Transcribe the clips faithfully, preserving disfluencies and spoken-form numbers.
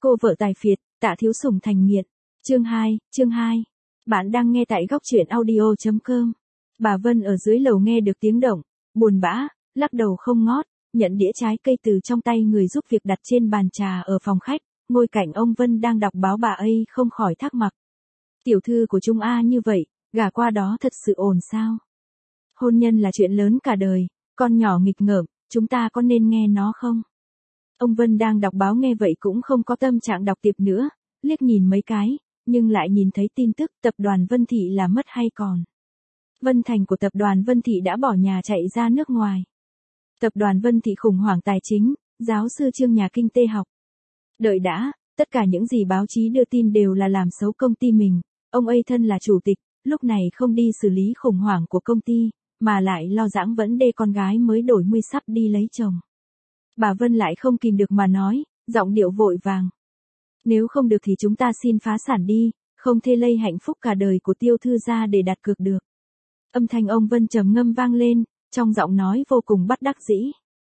Cô vợ tài phiệt, Tạ Thiếu Sủng thành nghiện. Chương hai, chương hai. Bạn đang nghe tại góc truyện audio chấm com. Bà Vân ở dưới lầu nghe được tiếng động, buồn bã, lắc đầu không ngót, nhận đĩa trái cây từ trong tay người giúp việc đặt trên bàn trà ở phòng khách, ngồi cạnh ông Vân đang đọc báo bà ấy không khỏi thắc mắc. Tiểu thư của Trung A như vậy, gả qua đó thật sự ổn sao? Hôn nhân là chuyện lớn cả đời, con nhỏ nghịch ngợm, chúng ta có nên nghe nó không? Ông Vân đang đọc báo nghe vậy cũng không có tâm trạng đọc tiếp nữa, liếc nhìn mấy cái, nhưng lại nhìn thấy tin tức tập đoàn Vân Thị là mất hay còn. Vân Thành của tập đoàn Vân Thị đã bỏ nhà chạy ra nước ngoài. Tập đoàn Vân Thị khủng hoảng tài chính, giáo sư Trương nhà kinh tế học. Đợi đã, tất cả những gì báo chí đưa tin đều là làm xấu công ty mình, ông ấy thân là chủ tịch, lúc này không đi xử lý khủng hoảng của công ty, mà lại lo giãng vấn đề con gái mới đổi mươi sắp đi lấy chồng. Bà Vân lại không kìm được mà nói, giọng điệu vội vàng. Nếu không được thì chúng ta xin phá sản đi, không thể lây hạnh phúc cả đời của Tiêu thư gia để đặt cược được. Âm thanh ông Vân trầm ngâm vang lên, trong giọng nói vô cùng bất đắc dĩ.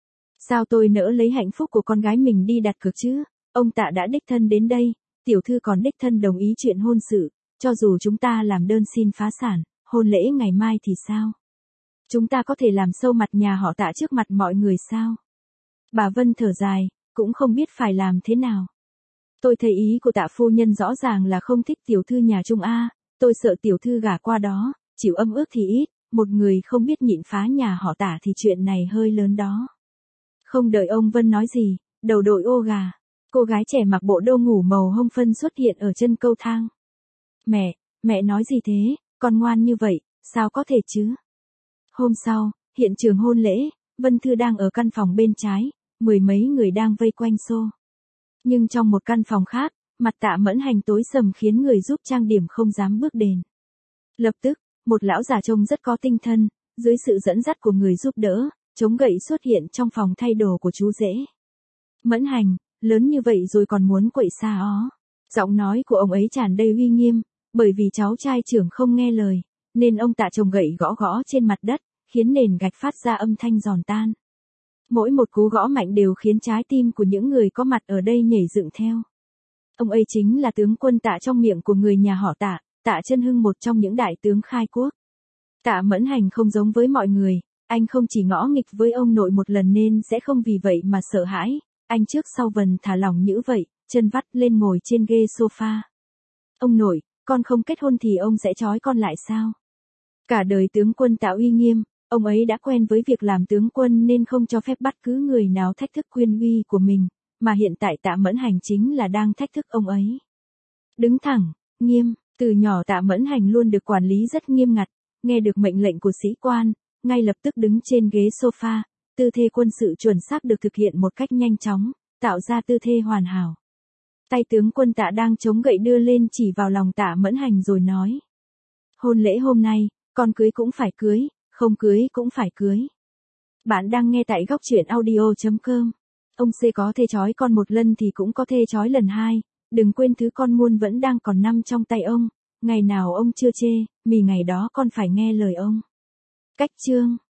Sao tôi nỡ lấy hạnh phúc của con gái mình đi đặt cược chứ? Ông Tạ đã đích thân đến đây, tiểu thư còn đích thân đồng ý chuyện hôn sự, cho dù chúng ta làm đơn xin phá sản, hôn lễ ngày mai thì sao? Chúng ta có thể làm sâu mặt nhà họ Tạ trước mặt mọi người sao? Bà Vân thở dài, cũng không biết phải làm thế nào. Tôi thấy ý của Tạ phu nhân rõ ràng là không thích tiểu thư nhà Trung A, tôi sợ tiểu thư gả qua đó, chịu âm ước thì ít, một người không biết nhịn phá nhà họ Tạ thì chuyện này hơi lớn đó. Không đợi ông Vân nói gì, đầu đội ô gà, cô gái trẻ mặc bộ đồ ngủ màu hông phân xuất hiện ở chân cầu thang. Mẹ, mẹ nói gì thế, con ngoan như vậy, sao có thể chứ? Hôm sau, hiện trường hôn lễ, Vân Thư đang ở căn phòng bên trái, mười mấy người đang vây quanh xô. Nhưng trong một căn phòng khác, mặt Tạ Mẫn Hành tối sầm khiến người giúp trang điểm không dám bước đền. Lập tức, một lão già trông rất có tinh thần, dưới sự dẫn dắt của người giúp đỡ, chống gậy xuất hiện trong phòng thay đồ của chú rể. Mẫn Hành, lớn như vậy rồi còn muốn quậy xa ó. Giọng nói của ông ấy tràn đầy uy nghiêm, bởi vì cháu trai trưởng không nghe lời, nên ông Tạ trồng gậy gõ gõ trên mặt đất, khiến nền gạch phát ra âm thanh giòn tan. Mỗi một cú gõ mạnh đều khiến trái tim của những người có mặt ở đây nhảy dựng theo. Ông ấy chính là tướng quân Tạ trong miệng của người nhà họ Tạ, Tạ Chân Hưng, một trong những đại tướng khai quốc. Tạ Mẫn Hành không giống với mọi người, anh không chỉ ngõ nghịch với ông nội một lần nên sẽ không vì vậy mà sợ hãi, anh trước sau vần thả lỏng như vậy, chân vắt lên ngồi trên ghê sofa. Ông nội, con không kết hôn thì ông sẽ trói con lại sao? Cả đời tướng quân Tạ uy nghiêm, ông ấy đã quen với việc làm tướng quân nên không cho phép bất cứ người nào thách thức quyền uy của mình, mà hiện tại Tạ Mẫn Hành chính là đang thách thức ông ấy. Đứng thẳng, nghiêm, từ nhỏ Tạ Mẫn Hành luôn được quản lý rất nghiêm ngặt, nghe được mệnh lệnh của sĩ quan, ngay lập tức đứng trên ghế sofa, tư thế quân sự chuẩn xác được thực hiện một cách nhanh chóng, tạo ra tư thế hoàn hảo. Tay tướng quân Tạ đang chống gậy đưa lên chỉ vào lòng Tạ Mẫn Hành rồi nói. Hôn lễ hôm nay, con cưới cũng phải cưới, không cưới cũng phải cưới. Bạn đang nghe tại góc truyện audio chấm com. Ông C có thể trói con một lần thì cũng có thể trói lần hai, đừng quên thứ con muôn vẫn đang còn nằm trong tay ông, ngày nào ông chưa chê, mì ngày đó con phải nghe lời ông. Cách chương